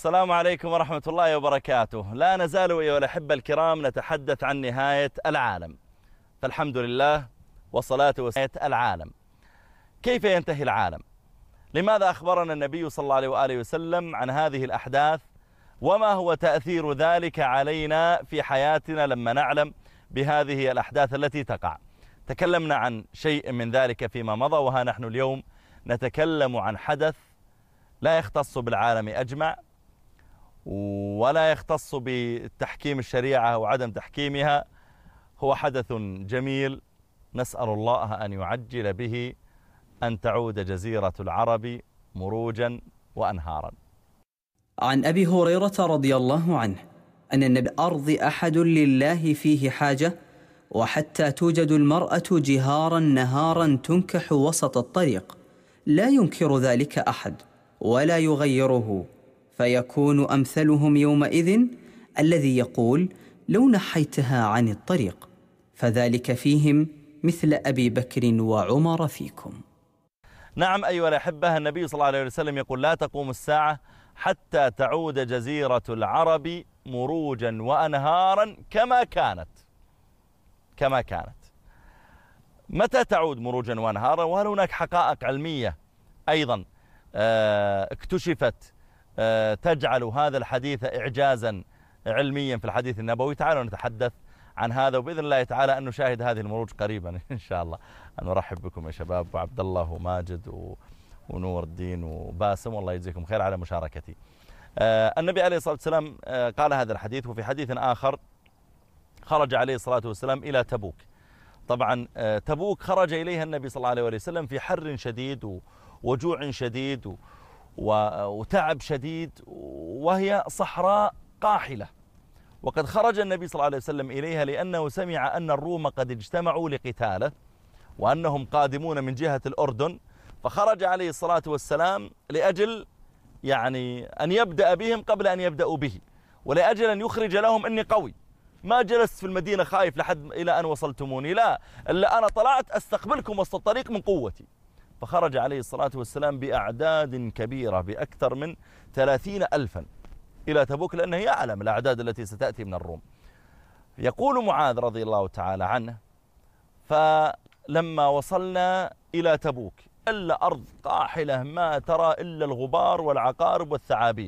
السلام عليكم ورحمة الله وبركاته. لا نزال أيها الأحبة الكرام نتحدث عن نهاية العالم، فالحمد لله والصلاة والسلام. العالم كيف ينتهي العالم؟ لماذا أخبرنا النبي صلى الله عليه وآله وسلم عن هذه الأحداث؟ وما هو تأثير ذلك علينا في حياتنا لما نعلم بهذه الأحداث التي تقع؟ تكلمنا عن شيء من ذلك فيما مضى، وها نحن اليوم نتكلم عن حدث لا يختص بالعالم أجمع، ولا يختص بتحكيم الشريعة وعدم تحكيمها. هو حدث جميل نسأل الله أن يعجل به أن تعود جزيرة العرب مروجا وأنهارا. عن أبي هريرة رضي الله عنه أن النبي أرض أحد لله فيه حاجة، وحتى توجد المرأة جهارا نهارا تنكح وسط الطريق، لا ينكر ذلك أحد ولا يغيره، فيكون أمثلهم يومئذ الذي يقول لو نحيتها عن الطريق، فذلك فيهم مثل أبي بكر وعمر فيكم. نعم أيها الأحبة، النبي صلى الله عليه وسلم يقول لا تقوم الساعة حتى تعود جزيرة العرب مروجا وأنهارا كما كانت. متى تعود مروجا وأنهارا؟ وهل هناك حقائق علمية أيضا اكتشفت تجعل هذا الحديث إعجازا علميا في الحديث النبوي؟ تعالوا نتحدث عن هذا، وبإذن الله تعالى أن نشاهد هذه المروج قريبا إن شاء الله. أن نرحب بكم يا شباب، وعبد الله وماجد ونور الدين وباسم، والله يجزيكم خير على مشاركتي. النبي عليه الصلاة والسلام قال هذا الحديث، وفي حديث آخر خرج عليه الصلاة والسلام إلى تبوك. طبعا تبوك خرج إليها النبي صلى الله عليه وسلم في حر شديد وجوع شديد وتعب شديد، وهي صحراء قاحلة. وقد خرج النبي صلى الله عليه وسلم إليها لأنه سمع أن الروم قد اجتمعوا لقتاله، وأنهم قادمون من جهة الأردن، فخرج عليه الصلاة والسلام لأجل يعني أن يبدأ بهم قبل أن يبدأوا به، ولأجل أن يخرج لهم أني قوي، ما جلست في المدينة خايف لحد إلى أن وصلتموني، لا، إلا أنا طلعت أستقبلكم وسط الطريق من قوتي. فخرج عليه الصلاة والسلام بأعداد كبيرة بأكثر من 30,000 إلى تبوك، لأنه يعلم الأعداد التي ستأتي من الروم. يقول معاذ رضي الله تعالى عنه: فلما وصلنا إلى تبوك إلا أرض قاحلة ما ترى إلا الغبار والعقارب والثعابين،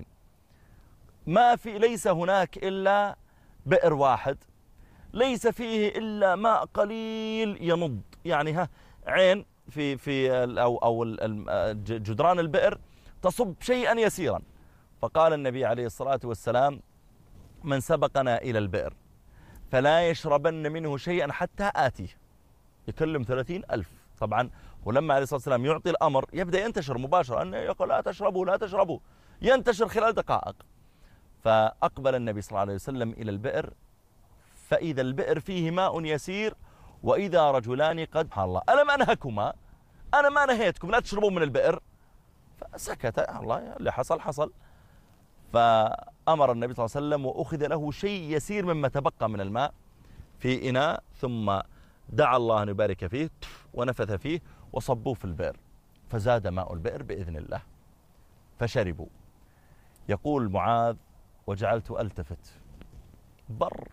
ليس هناك إلا بئر واحد، ليس فيه إلا ماء قليل ينض، يعني عين في أو جدران البئر تصب شيئا يسيرا. فقال النبي عليه الصلاة والسلام: من سبقنا إلى البئر فلا يشربن منه شيئا حتى آتيه. يكلم 30,000 طبعا، ولما عليه الصلاة والسلام يعطي الأمر يبدأ ينتشر مباشرة، أنه يقول لا تشربوا، ينتشر خلال دقائق. فأقبل النبي صلى الله عليه وسلم إلى البئر، فإذا البئر فيه ماء يسير، وإذا رجلان قد الله ألم أنهكما، أنا ما نهيتكم لا تشربون من البئر. فسكت الله، اللي حصل. فأمر النبي صلى الله عليه وسلم وأخذ له شيء يسير مما تبقى من الماء في إناء، ثم دعا الله أن يبارك فيه ونفث فيه وصبوه في البئر، فزاد ماء البئر بإذن الله فشربوا. يقول معاذ: وجعلت ألتفت، بر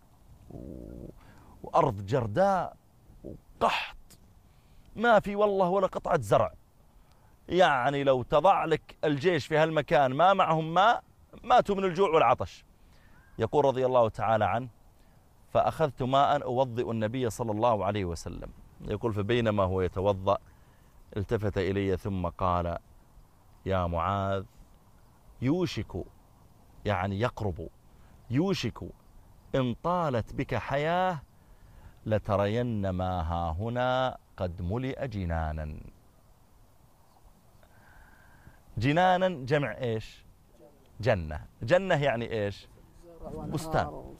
وأرض جرداء وقحط، ما في والله ولا قطعة زرع، يعني لو تضع لك الجيش في هالمكان ما معهم ماء ماتوا من الجوع والعطش. يقول رضي الله تعالى عنه: فأخذت ماء أوضئ النبي صلى الله عليه وسلم. يقول: فبينما هو يتوضأ التفت إلي ثم قال: يا معاذ، يوشك، يعني يقرب، يوشك إن طالت بك حياة لترين ما ها هنا قد ملئ جنانا. جنانا جمع إيش؟ جنة يعني إيش؟ بستان.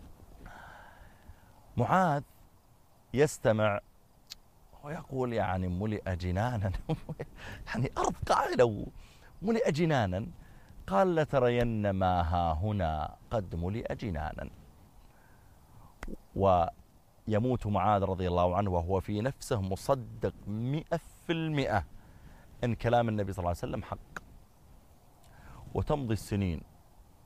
معاذ يستمع ويقول: يعني ملئ جنانا يعني أرض قاعدة وملئ جنانا. قال: لترين ما ها هنا قد ملئ جنانا. ويموت معاذ رضي الله عنه وهو في نفسه مصدق 100% أن كلام النبي صلى الله عليه وسلم حق. وتمضي السنين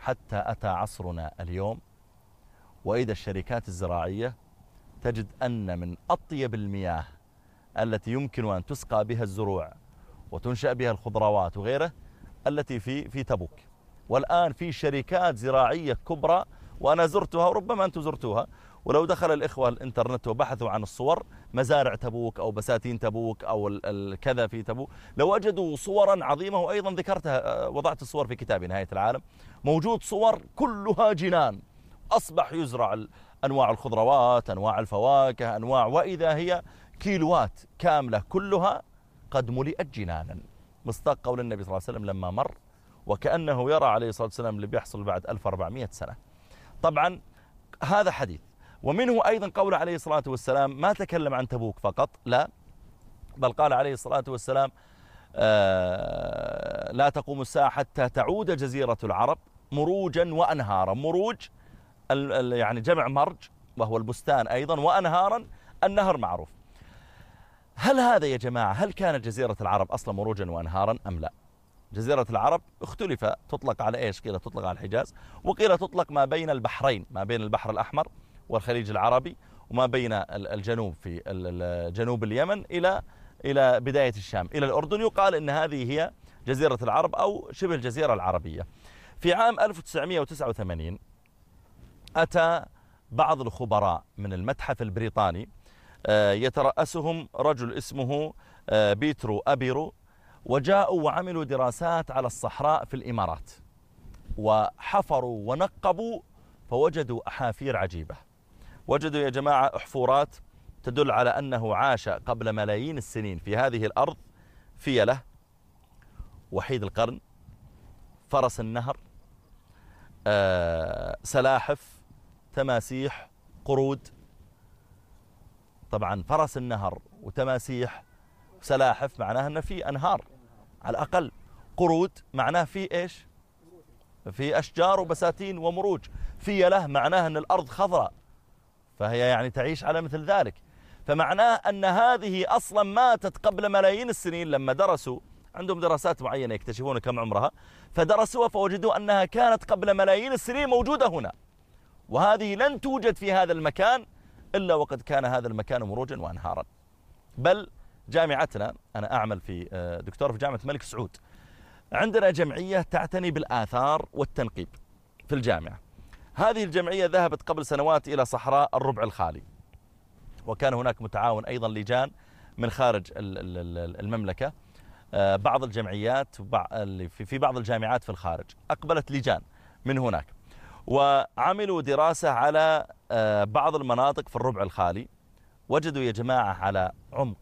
حتى أتى عصرنا اليوم، وإذا الشركات الزراعية تجد أن من أطيب المياه التي يمكن أن تسقى بها الزروع وتنشأ بها الخضروات وغيره التي في تبوك. والآن في شركات زراعية كبرى، وأنا زرتها وربما أنتم زرتوها، ولو دخل الإخوة الإنترنت وبحثوا عن الصور مزارع تبوك أو بساتين تبوك أو الكذا في تبوك، لو وجدوا صورا عظيمة. وأيضا ذكرتها، وضعت الصور في كتابي نهاية العالم، موجود صور كلها جنان، أصبح يزرع أنواع الخضروات، أنواع الفواكه، وإذا هي كيلوات كاملة كلها قد ملئت جنانا، مصداق قول النبي صلى الله عليه وسلم لما مر وكأنه يرى عليه الصلاة والسلام اللي بيحصل بعد 1400 سنة. طبعا هذا حديث. ومنه أيضا قول عليه الصلاة والسلام، ما تكلم عن تبوك فقط، لا، بل قال عليه الصلاة والسلام لا تقوم الساعة حتى تعود جزيرة العرب مروجا وأنهارا. مروج يعني جمع مرج وهو البستان أيضا، وأنهارا النهر معروف. هل هذا يا جماعة، هل كانت جزيرة العرب أصلا مروجا وأنهارا أم لا؟ جزيرة العرب اختلف، تطلق على إيش؟ قيل تطلق على الحجاز، وقيل تطلق ما بين البحرين، ما بين البحر الأحمر والخليج العربي، وما بين الجنوب في جنوب اليمن إلى بداية الشام إلى الأردن. يقال إن هذه هي جزيرة العرب أو شبه الجزيرة العربية. في عام 1989 أتى بعض الخبراء من المتحف البريطاني، يترأسهم رجل اسمه بيترو أبيرو، وجاءوا وعملوا دراسات على الصحراء في الإمارات، وحفروا ونقبوا فوجدوا أحافير عجيبة. وجدوا يا جماعة أحفورات تدل على أنه عاش قبل ملايين السنين في هذه الأرض فيلة، وحيد القرن، فرس النهر، سلاحف، تماسيح، قرود. طبعا فرس النهر وتماسيح وسلاحف معناها أن في أنهار على الأقل. قرود معناه في إيش؟ في أشجار وبساتين ومروج. فيلة معناه أن الأرض خضراء، فهي يعني تعيش على مثل ذلك. فمعناه أن هذه أصلا ماتت قبل ملايين السنين. لما درسوا، عندهم دراسات معينة يكتشفون كم عمرها، فدرسوها فوجدوا أنها كانت قبل ملايين السنين موجودة هنا، وهذه لن توجد في هذا المكان إلا وقد كان هذا المكان مروجا وأنهارا. بل جامعتنا، أنا أعمل في دكتور في جامعة الملك سعود، عندنا جمعية تعتني بالآثار والتنقيب في الجامعة. هذه الجمعية ذهبت قبل سنوات إلى صحراء الربع الخالي، وكان هناك متعاون أيضا لجان من خارج المملكة. بعض الجمعيات في بعض الجامعات في الخارج أقبلت لجان من هناك، وعملوا دراسة على بعض المناطق في الربع الخالي. وجدوا يا جماعة على عمق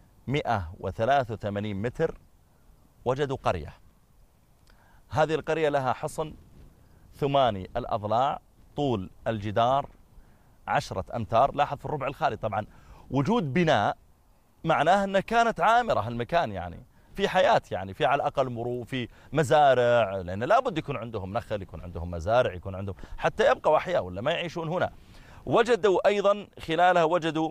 183 متر وجدوا قرية. هذه القرية لها حصن 8 الأضلاع، طول الجدار 10 أمتار. لاحظ في الربع الخالي طبعا وجود بناء معناه أنها كانت عامرة المكان، يعني في حياة، يعني في على الأقل مرور، في مزارع، لأن لابد يكون عندهم نخل، يكون عندهم مزارع، يكون عندهم حتى يبقوا أحياء ولا ما يعيشون هنا. وجدوا أيضا خلالها وجدوا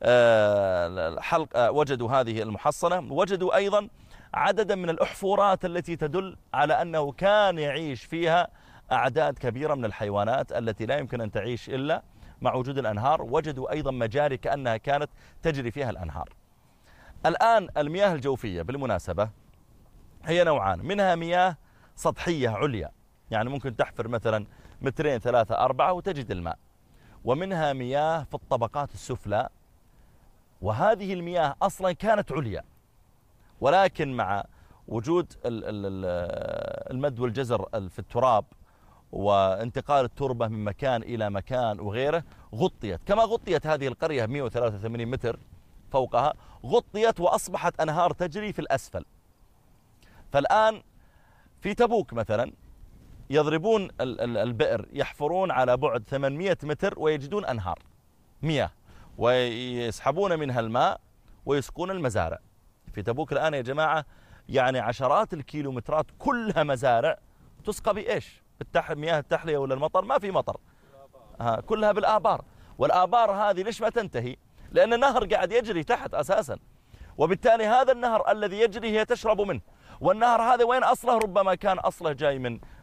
وجدوا هذه المحصنة، وجدوا أيضا عددا من الأحفورات التي تدل على أنه كان يعيش فيها أعداد كبيرة من الحيوانات التي لا يمكن أن تعيش إلا مع وجود الأنهار. وجدوا أيضا مجاري كأنها كانت تجري فيها الأنهار. الآن المياه الجوفية بالمناسبة هي نوعان، منها مياه سطحية عليا، يعني ممكن تحفر مثلا 2 3 4 وتجد الماء، ومنها مياه في الطبقات السفلى، وهذه المياه أصلا كانت عليا، ولكن مع وجود المد والجزر في التراب وانتقال التربة من مكان إلى مكان وغيره، غطيت كما غطيت هذه القرية 183 متر فوقها، غطيت وأصبحت أنهار تجري في الأسفل. فالآن في تبوك مثلا يضربون البئر، يحفرون على بعد 800 متر ويجدون أنهار مياه، ويسحبون منها الماء ويسقون المزارع. في تبوك الآن يا جماعة يعني عشرات الكيلومترات كلها مزارع تسقى بإيش؟ مياه التحلية ولا المطر؟ ما في مطر، كلها بالآبار. والآبار هذه ليش ما تنتهي؟ لأن النهر قاعد يجري تحت أساسا، وبالتالي هذا النهر الذي يجري هي تشرب منه. والنهر هذا وين أصله؟ ربما كان أصله جاي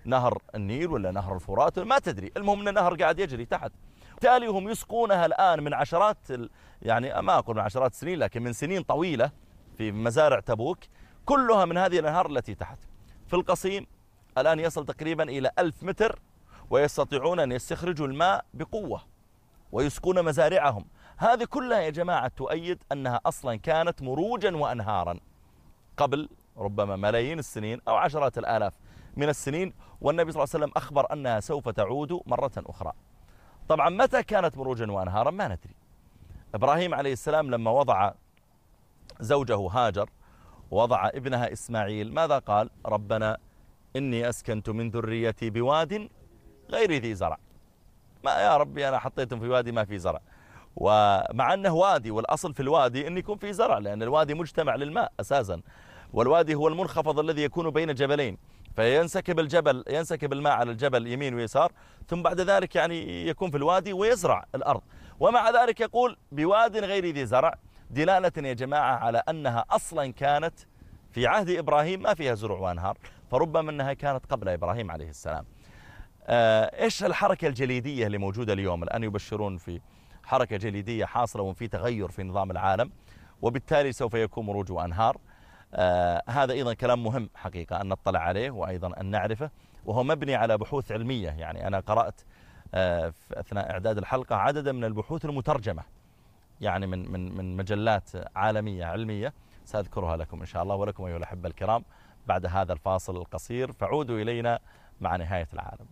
نهر النيل ولا نهر الفرات ما تدري، المهم أن النهر قاعد يجري تحت. بالتالي هم يسقونها الآن من عشرات يعني ما أقول من عشرات السنين لكن من سنين طويلة في مزارع تبوك كلها من هذه الأنهار التي تحت. في القصيم الآن يصل تقريبا إلى 1000 متر ويستطيعون أن يستخرجوا الماء بقوة ويسقون مزارعهم. هذه كلها يا جماعة تؤيد أنها أصلا كانت مروجا وأنهارا قبل ربما ملايين السنين أو عشرات الآلاف من السنين، والنبي صلى الله عليه وسلم أخبر أنها سوف تعود مرة أخرى. طبعا متى كانت مروجا وأنهارا ما ندري. إبراهيم عليه السلام لما وضع زوجه هاجر ووضع ابنها إسماعيل ماذا قال؟ ربنا إني أسكنت من ذريتي بواد غير ذي زرع. ما يا ربي أنا حطيتهم في وادي ما في زرع، ومع أنه وادي والأصل في الوادي أن يكون في زرع، لأن الوادي مجتمع للماء أساسا، والوادي هو المنخفض الذي يكون بين جبلين، ينسكب الماء على الجبل يمين ويسار، ثم بعد ذلك يعني يكون في الوادي ويزرع الأرض. ومع ذلك يقول بواد غير ذي زرع، دلالة يا جماعة على أنها أصلا كانت في عهد إبراهيم ما فيها زرع وأنهار، فربما أنها كانت قبل إبراهيم عليه السلام. إيش الحركة الجليدية اللي موجودة اليوم؟ الآن يبشرون في حركة جليدية حاصلة وفي تغير في نظام العالم، وبالتالي سوف يكون مروج وأنهار. هذا أيضا كلام مهم حقيقة أن نطلع عليه وأيضا أن نعرفه، وهو مبني على بحوث علمية. يعني أنا قرأت في أثناء إعداد الحلقة عددا من البحوث المترجمة يعني من مجلات عالمية علمية، سأذكرها لكم إن شاء الله ولكم أيها الأحبة الكرام بعد هذا الفاصل القصير، فعودوا إلينا مع نهاية العالم.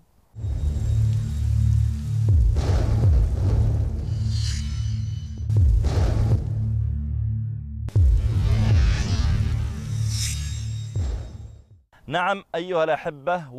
نعم أيها الأحبة،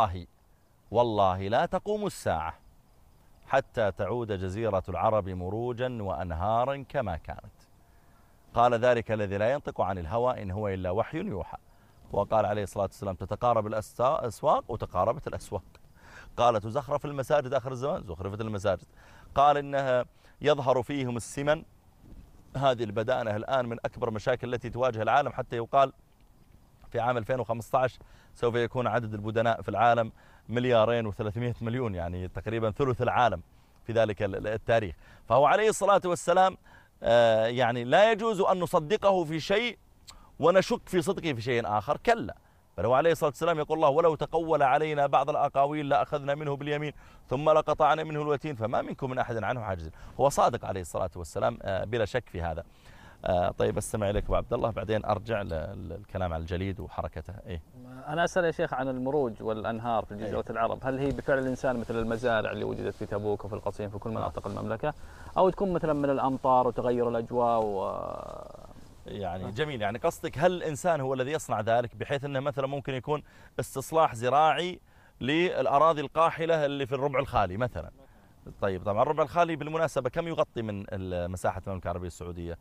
والله لا تقوم الساعة حتى تعود جزيرة العرب مروجا وأنهارا كما كانت. قال ذلك الذي لا ينطق عن الهوى إن هو إلا وحي يوحى. وقال عليه الصلاة والسلام تتقارب الأسواق وتقاربت الأسواق. قال تزخرف المساجد آخر الزمان، زخرفت المساجد. قال إنها يظهر فيهم السمن. هذه البدانة الآن من أكبر مشاكل التي تواجه العالم، حتى يقال في عام 2015 سوف يكون عدد البدناء في العالم 2,300,000,000، يعني تقريبا ثلث العالم في ذلك التاريخ. فهو عليه الصلاة والسلام يعني لا يجوز أن نصدقه في شيء ونشك في صدقه في شيء آخر، كلا، بل هو عليه الصلاة والسلام يقول الله ولو تقول علينا بعض الأقاويل لأخذنا منه باليمين ثم لقطعنا منه الوتين فما منكم من أحد عنه حاجز. هو صادق عليه الصلاة والسلام بلا شك في هذا. طيب استمع إليك أبو عبد الله، بعدين أرجع للكلام عن الجليد وحركته. إيه؟ أنا أسأل يا شيخ عن المروج والأنهار في جزيرة العرب، هل هي بفعل الإنسان مثل المزارع اللي وجدت في تبوك وفي القصيم في كل مناطق المملكة، أو تكون مثلا من الأمطار وتغير الأجواء يعني جميل. يعني قصدك هل الإنسان هو الذي يصنع ذلك بحيث أنه مثلا ممكن يكون استصلاح زراعي للأراضي القاحلة اللي في الربع الخالي مثلا؟ طيب طبعا الربع الخالي بالمناسبة كم يغطي من مساحة المملكة العربية السعودية؟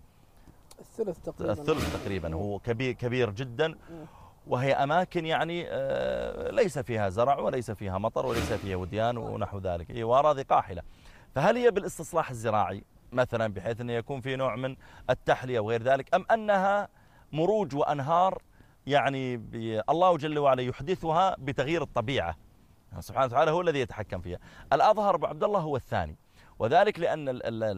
الثلث تقريبا. هو كبير جدا، وهي أماكن يعني ليس فيها زرع وليس فيها مطر وليس فيها وديان ونحو ذلك، وأراضي قاحلة. فهل هي بالاستصلاح الزراعي مثلا بحيث أن يكون في نوع من التحلية وغير ذلك، أم أنها مروج وأنهار يعني الله جل وعلا يحدثها بتغيير الطبيعة سبحانه وتعالى هو الذي يتحكم فيها؟ الأظهر أبو عبد الله هو الثاني، وذلك لأن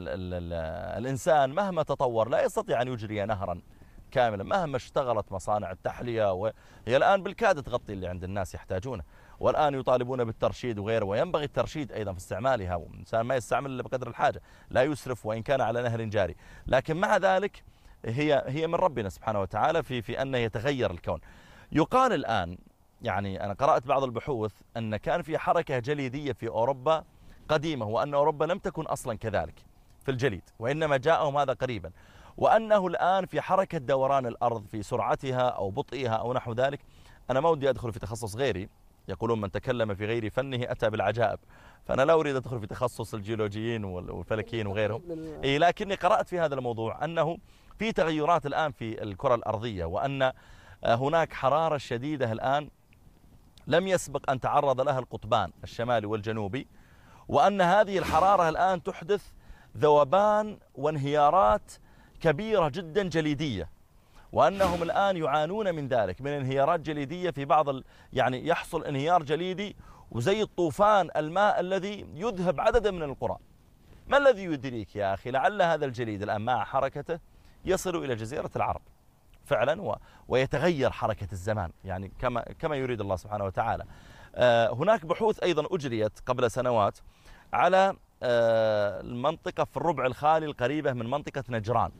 الإنسان مهما تطور لا يستطيع أن يجري نهرا كاملا مهما اشتغلت مصانع التحلية، وهي الآن بالكاد تغطي اللي عند الناس يحتاجونه، والآن يطالبون بالترشيد وغيره، وينبغي الترشيد أيضا في استعمالها، والإنسان ما يستعمل إلا بقدر الحاجة، لا يسرف وإن كان على نهر جاري. لكن مع ذلك هي من ربنا سبحانه وتعالى في أن يتغير الكون. يقال الآن، يعني أنا قرأت بعض البحوث أن كان في حركة جليدية في أوروبا قديمة، وأن أوروبا لم تكن أصلا كذلك في الجليد، وإنما جاءهم هذا قريبا، وأنه الآن في حركة دوران الأرض في سرعتها أو بطئها أو نحو ذلك. أنا ما ودي أدخل في تخصص غيري، يقولون من تكلم في غير فنه أتى بالعجائب، فأنا لا أريد أدخل في تخصص الجيولوجيين والفلكيين وغيرهم، لكني قرأت في هذا الموضوع أنه في تغيرات الآن في الكرة الأرضية، وأن هناك حرارة شديدة الآن لم يسبق أن تعرض لها القطبان الشمالي والجنوبي، وأن هذه الحرارة الآن تحدث ذوبان وانهيارات كبيرة جدا جليدية، وأنهم الآن يعانون من ذلك، من انهيارات جليدية في بعض يعني يحصل انهيار جليدي وزي الطوفان الماء الذي يذهب عددا من القرى. ما الذي يدريك يا أخي؟ لعل هذا الجليد الآن مع حركته يصل إلى جزيرة العرب فعلا ويتغير حركة الزمان يعني كما يريد الله سبحانه وتعالى. هناك بحوث أيضا أجريت قبل سنوات على المنطقة في الربع الخالي القريبة من منطقة نجران،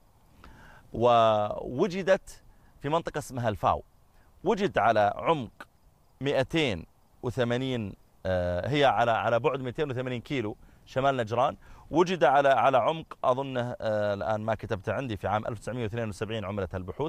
ووجدت في منطقة اسمها الفاو، وجد على عمق 280 هي على بعد 280 كيلو شمال نجران، وجد على عمق أظنه الآن ما كتبت عندي في عام 1972 عملت البحوث،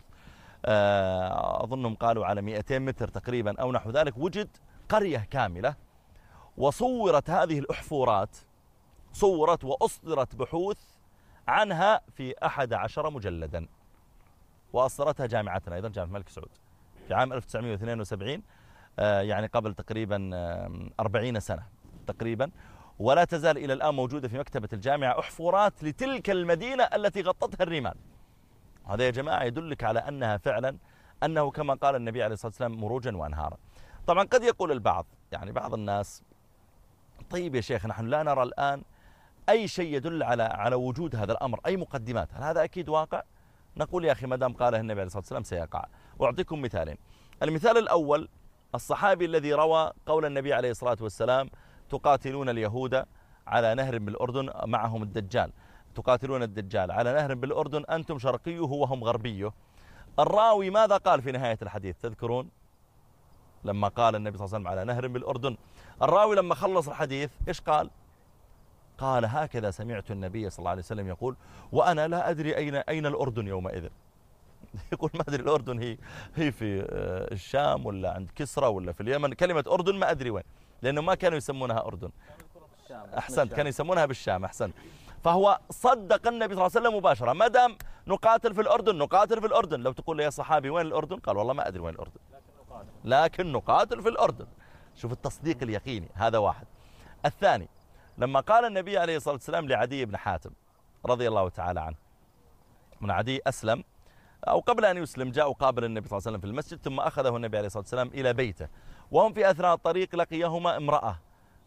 أظنهم قالوا على 200 متر تقريبا أو نحو ذلك، وجد قرية كاملة وصورت هذه الأحفورات، صورت وأصدرت بحوث عنها في 11 مجلدا، وأصدرتها جامعتنا أيضا جامعة الملك سعود في عام 1972 يعني قبل تقريبا 40 سنة تقريبا، ولا تزال إلى الآن موجودة في مكتبة الجامعة أحفورات لتلك المدينة التي غطتها الرمال. هذا يا جماعة يدلك على أنها فعلا أنه كما قال النبي عليه الصلاة والسلام مروجا وأنهارا. طبعا قد يقول البعض يعني بعض الناس طيب يا شيخ نحن لا نرى الآن أي شيء يدل على وجود هذا الأمر، أي مقدمات، هل هذا أكيد واقع؟ نقول يا أخي ما دام قاله النبي عليه الصلاة والسلام سيقع. وأعطيكم مثالين. المثال الأول الصحابي الذي روى قول النبي عليه الصلاة والسلام تقاتلون اليهود على نهر بالأردن معهم الدجال، تقاتلون الدجال على نهر بالأردن أنتم شرقيه وهم غربيه. الراوي ماذا قال في نهاية الحديث تذكرون؟ لما قال النبي صلى الله عليه وسلم على نهر بالأردن، الراوي لما خلص الحديث إيش قال؟ قال هكذا سمعت النبي صلى الله عليه وسلم يقول وأنا لا أدري أين الأردن يومئذ. يقول ما أدري الأردن هي في الشام ولا عند كسرى ولا في اليمن، كلمة أردن ما أدري وين، لأنه ما كانوا يسمونها أردن. أحسنت، كانوا يسمونها بالشام. أحسنت. فهو صدق النبي صلى الله عليه وسلم مباشرة، ما دام نقاتل في الأردن نقاتل في الأردن. لو تقول لي يا صحابي وين الأردن؟ قال والله ما أدري وين الأردن، لكن نقاتل في الأردن. شوف التصديق اليقيني، هذا واحد. الثاني لما قال النبي عليه الصلاة والسلام لعدي بن حاتم رضي الله تعالى عنه، من عدي أسلم أو قبل أن يسلم جاء قابل النبي صلى الله عليه وسلم في المسجد، ثم أخذه النبي عليه الصلاة والسلام إلى بيته، وهم في أثناء الطريق لقيهما امرأة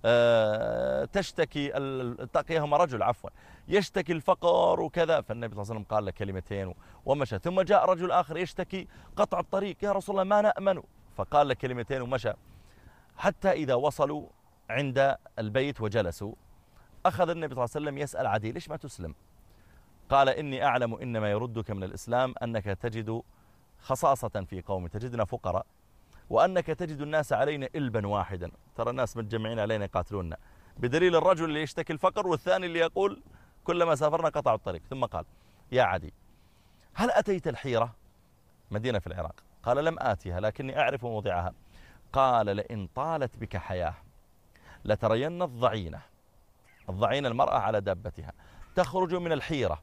لقيهما رجل عفوا يشتكي الفقر وكذا، فالنبي صلى الله عليه وسلم قال له كلمتين ومشى. ثم جاء رجل آخر يشتكي قطع الطريق، يا رسول الله ما نأمن، فقال له كلمتين ومشى. حتى إذا وصلوا عند البيت وجلسوا أخذ النبي صلى الله عليه وسلم يسأل عدي ليش ما تسلم؟ قال إني أعلم إنما يردك من الإسلام أنك تجد خصاصة في قوم، تجدنا فقراء، وأنك تجد الناس علينا إلبا واحدا، ترى الناس متجمعين علينا يقاتلوننا، بدليل الرجل اللي يشتكي الفقر والثاني اللي يقول كلما سافرنا قطعوا الطريق. ثم قال يا عدي هل أتيت الحيرة مدينة في العراق؟ قال لم آتيها لكني أعرف موضعها. قال لئن طالت بك حياة لترين الضعينة المرأة على دابتها تخرج من الحيرة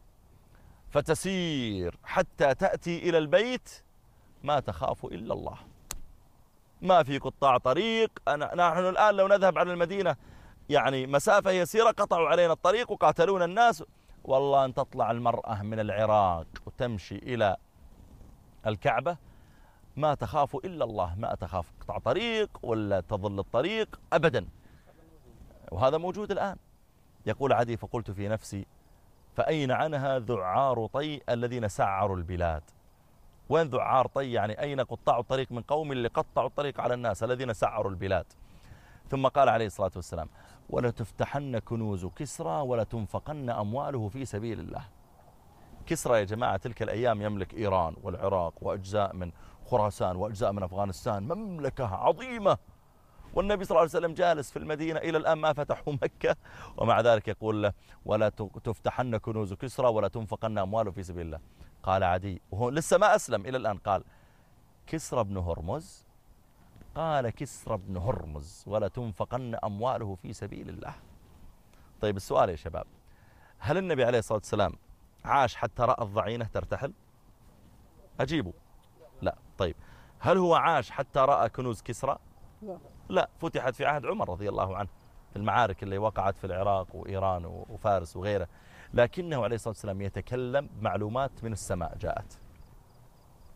فتسير حتى تأتي إلى البيت ما تخاف إلا الله، ما في قطاع طريق. نحن الآن لو نذهب على المدينة يعني مسافة يسيرة قطعوا علينا الطريق وقاتلون الناس، والله أن تطلع المرأة من العراق وتمشي إلى الكعبة ما تخاف إلا الله، ما تخاف قطع طريق ولا تظل الطريق أبدا. وهذا موجود الآن. يقول عدي فقلت في نفسي فأين عنها ذعار طي الذين سعروا البلاد؟ وين ذعار طي؟ يعني أين قطاع الطريق من قوم اللي قطعوا الطريق على الناس الذين سعروا البلاد؟ ثم قال عليه الصلاة والسلام ولا تفتحن كنوز كسرى ولا تنفقن أمواله في سبيل الله. كسرى يا جماعة تلك الأيام يملك إيران والعراق وأجزاء من خراسان وأجزاء من أفغانستان، مملكة عظيمة، والنبي صلى الله عليه وسلم جالس في المدينة إلى الآن ما فتحوا مكة، ومع ذلك يقول له ولا تفتحن كنوز كسرى ولا تنفقن أمواله في سبيل الله. قال عدي وهو لسه ما أسلم إلى الآن، قال كسرى بن هرمز؟ قال كسرى بن هرمز ولا تنفقن أمواله في سبيل الله. طيب السؤال يا شباب، هل النبي عليه الصلاة والسلام عاش حتى رأى الضعينة ترتحل؟ أجيبوا لا. طيب هل هو عاش حتى رأى كنوز كسرى؟ لا، فتحت في عهد عمر رضي الله عنه في المعارك اللي وقعت في العراق وإيران وفارس وغيره، لكنه عليه الصلاة والسلام يتكلم بمعلومات من السماء جاءت.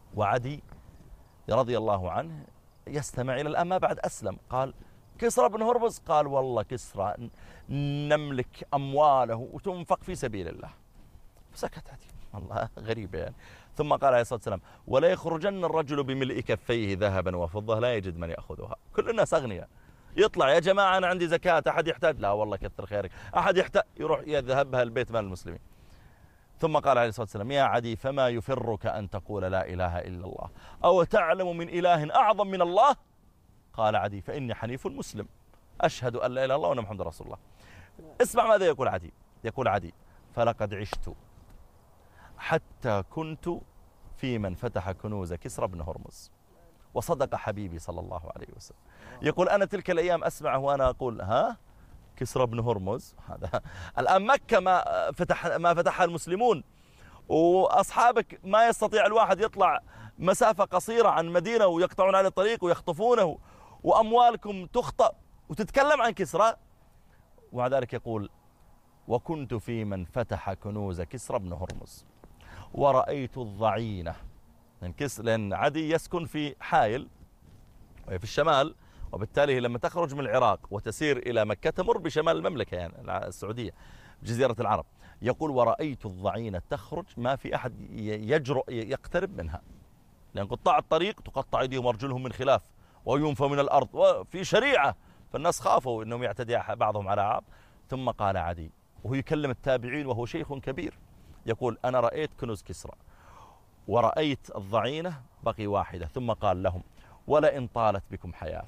وعدي رضي الله عنه يستمع إلى الآن ما بعد أسلم. قال كسرى بن هرمز؟ قال والله كسرى نملك أمواله وتنفق في سبيل الله. فسكت عدي. والله غريبة يعني. ثم قال عليه الصلاة والسلام ولا يخرجن الرجل بملء كفيه ذهبا وفضة لا يجد من يأخذها. كل الناس أغنياء، يطلع يا جماعة أنا عندي زكاة، أحد يحتاج؟ لا والله كثر خيرك. أحد يحتاج يروح يذهبها البيت مال المسلمين. ثم قال عليه الصلاة والسلام يا عدي فما يفرك أن تقول لا إله إلا الله أو تعلم من إله أعظم من الله؟ قال عدي فإني حنيف مسلم أشهد أن لا إله إلا الله وأن محمد رسول الله. اسمع ماذا يقول عدي. يقول عدي فلقد عشت حتى كنت في من فتح كنوز كسرى بن هرمز وصدق حبيبي صلى الله عليه وسلم. يقول أنا تلك الأيام أسمعه وأنا أقول ها كسرى بن هرمز هذا الآن مكة ما فتحها المسلمون، وأصحابك ما يستطيع الواحد يطلع مسافة قصيرة عن مدينة ويقطعون على الطريق ويخطفونه، وأموالكم تخطأ وتتكلم عن كسرى. ومع ذلك يقول وكنت في من فتح كنوز كسرى بن هرمز ورأيت الضعينة، لأن عدي يسكن في حائل وهي في الشمال، وبالتالي لما تخرج من العراق وتسير إلى مكة تمر بشمال المملكة يعني السعودية جزيرة العرب. يقول ورأيت الضعينة تخرج ما في أحد يجرؤ يقترب منها، لأن قطاع الطريق تقطع أيديهم وأرجلهم من خلاف وينفى من الأرض وفي شريعة، فالناس خافوا أنهم يعتدي بعضهم على بعض. ثم قال عدي وهو يكلم التابعين وهو شيخ كبير يقول أنا رأيت كنوز كسرى ورأيت الضعينة بقي واحدة. ثم قال لهم ولئن طالت بكم حياة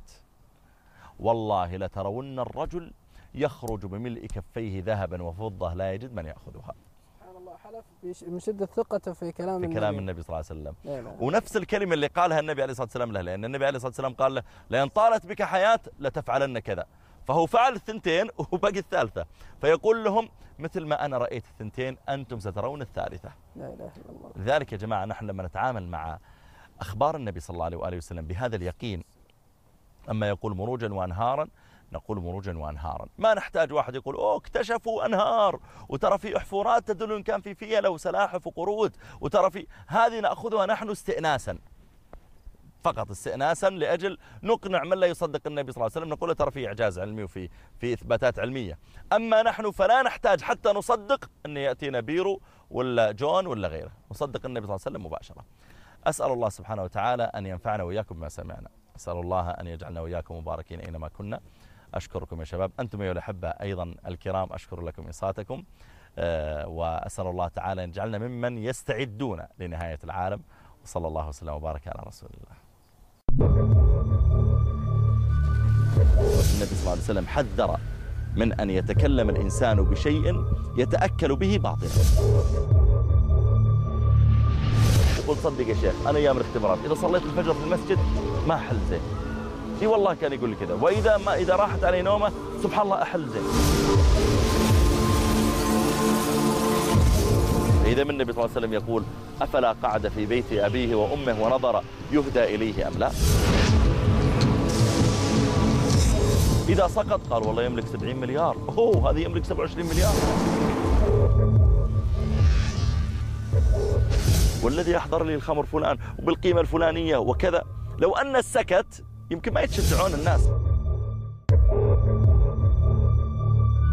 والله لترون الرجل يخرج بملء كفيه ذهبا وفضة لا يجد من يأخذها. سبحان الله، حلف من شدة ثقته في كلام النبي صلى الله عليه وسلم. ونفس الكلمة اللي قالها النبي عليه الصلاة والسلام له، لأن النبي عليه الصلاة والسلام قال له لئن طالت بك حياة لتفعلن كذا، فهو فعل الثنتين وبقي الثالثة، فيقول لهم مثل ما أنا رأيت الثنتين أنتم سترون الثالثة. لا إله إلا الله. لذلك يا جماعة نحن لما نتعامل مع أخبار النبي صلى الله عليه وآله وسلم بهذا اليقين، أما يقول مروجا وأنهارا نقول مروجا وأنهارا، ما نحتاج واحد يقول أوه اكتشفوا أنهار وترى في أحفورات تدل إن كان في فيلة وسلاحف وقرود وترى في هذه، نأخذها نحن استئناسا فقط، استئناسا لأجل نقنع من لا يصدق النبي صلى الله عليه وسلم، نقول ترى في إعجاز علمي وفي إثباتات علمية. أما نحن فلا نحتاج حتى نصدق أن يأتينا بيرو ولا جون ولا غيره، نصدق النبي صلى الله عليه وسلم مباشرة. أسأل الله سبحانه وتعالى أن ينفعنا وإياكم بما سمعنا، أسأل الله أن يجعلنا وإياكم مباركين أينما كنا. أشكركم يا شباب، أنتم أيها الأحبة أيضا الكرام أشكر لكم إنصاتكم، وأسأل الله تعالى أن يجعلنا ممن يستعدون لنهاية العالم، وصلى الله وسلم وبارك على رسول الله. النبي صلى الله عليه وسلم حذر من أن يتكلم الإنسان بشيء يتأكل به باطلا. يقول صدق يا شيخ أنا أيام الاختبارات إذا صليت الفجر في المسجد ما أحل زين، اي والله كان يقول لي كذا، إذا راحت علي نومه سبحان الله أحل زين. إذا من النبي صلى الله عليه وسلم يقول أفلا قعد في بيت أبيه وأمه ونظر يهدى إليه أم لا؟ إذا سقط قال والله يملك 70 مليار، هذه يملك 27 مليار. والذي أحضر لي الخمر فلان وبالقيمة الفلانية وكذا. لو أن السكت يمكن ما يتشجعون الناس.